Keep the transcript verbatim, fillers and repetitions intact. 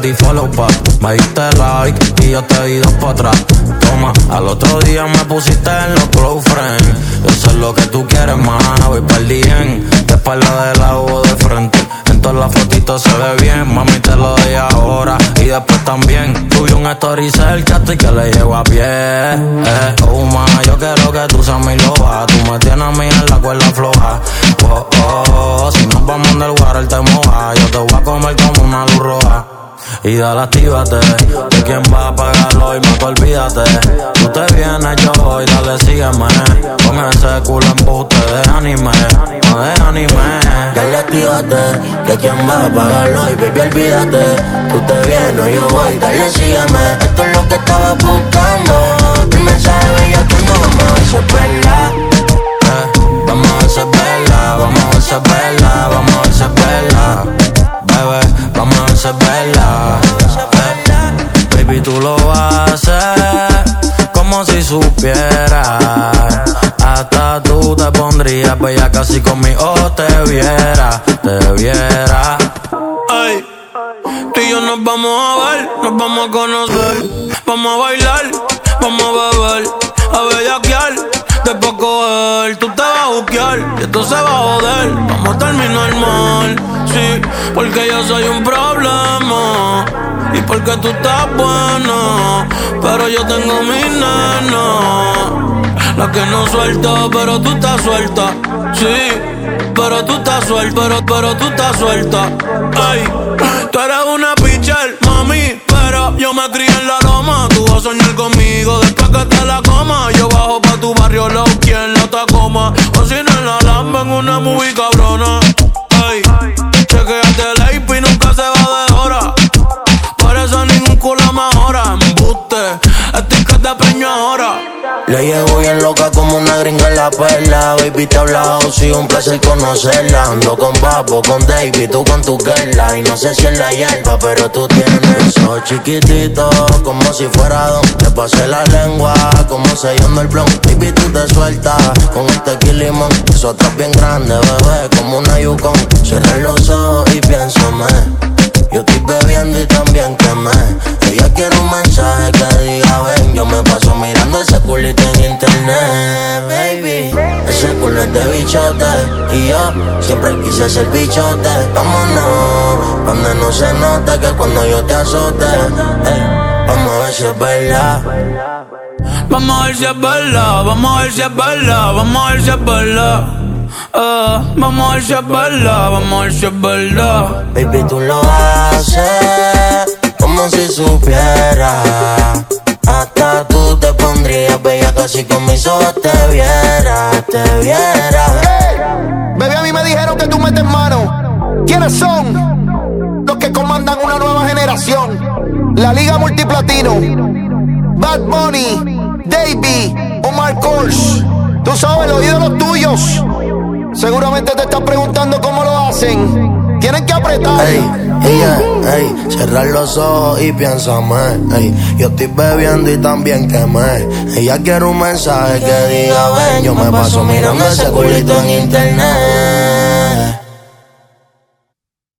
di follow back. Me diste like y yo te di dos pa' atrás. Toma, al otro día me pusiste en los close friends. Yo sé lo que tú quieres, más, voy pa'l bien. De espalda de lado o de frente. En todas las fotitos se ve bien. Mami, te lo doy ahora y después también. Tuve un story cerca y que le llevo a pie. Eh, oh, ma, yo quiero que tú seas mi loba. Tú me tienes a mí en la cuerda floja. Oh, oh, oh, si nos vamos del water te moja. Yo te voy a comer como una luz roja. Y dale, actívate, de quién va a pagarlo y más olvídate. Tú te vienes, yo voy, dale, sígueme. Con ese culo embuste de anime, no de anime. Dale, actívate, de quién va a pagarlo y baby, olvídate. Tú te vienes, yo voy, dale, sígueme. Esto es lo que estaba buscando. Tu mensaje bello, que no vamos a ver si es verdad. Eh, vamos a ver si es verdad, vamos a ver si es verdad, vamos a ver si es verdad. Bebé, vamos a ver si es verdad. Eh, baby, tú lo haces como si supieras. Hasta tú te pondrías bella casi conmigo te viera, te viera. Ay, tú y yo nos vamos a ver, nos vamos a conocer. Vamos a bailar, vamos a beber, a bellaquear. Después coger, tú te vas a buquear y esto se va a joder. Vamos a terminar mal, sí, porque yo soy un problema y porque tú estás buena, pero yo tengo mi nena, la que no suelta, pero tú estás suelta, sí, pero tú estás suelta, pero, pero tú estás suelta. Ay, tú eres una pitcher, mami, pero yo me crié en la loma. Tú vas a soñar conmigo después que te la coma. Yo bajo pa' tu barrio, low, quien la Tacoma. O si no en la Lamba, en una movie cabrona. Ay, chequeate el A P y nunca se va de hora. Por eso ningún culo mejora. Embuste, estoy que te preño ahora. Le llevo bien loca como una gringa en la perla. Baby, te he hablado, sí, un placer conocerla. Ando con Papo, con David, tú con tu girla. Y no sé si es la hierba, pero tú tienes eso chiquitito, como si fuera don. Te pasé la lengua, como sellando el blon. Baby, tú te sueltas con el tequila y limón. Eso atrás bien grande, bebé, como una Yukon. Cierra los ojos y piénsame. Yo estoy bebiendo y también quemé. Ella quiere un mensaje que diga ven. Yo me paso mirando ese culito en internet, baby. Ese culo es de bichote y yo siempre quise ser bichote. Vámonos, donde no se note que cuando yo te azote. Hey, vamos a ver si es verdad. Vamos a ver si es verdad, vamos a ver si es verdad, vamos a ver si es verdad. Uh, vamos a ver si es verdad, vamos a ver si es verdad. Baby, tú lo haces como si supieras. Hasta tú te pondrías bella casi con mis ojos te viera, te viera. Hey, baby, a mí me dijeron que tú metes mano. ¿Quiénes son? Los que comandan una nueva generación. La Liga Multiplatino, Bad Bunny, Davey, Omar Kors. Tú sabes, los ídolos tuyos. Seguramente te estás preguntando cómo lo hacen. Tienen que apretar. Ey, ella, ey, cerrar los ojos y piénsame. Ey, yo estoy bebiendo y también quemé. Ella quiere un mensaje que diga ven. Yo me paso mirando ese culito en internet.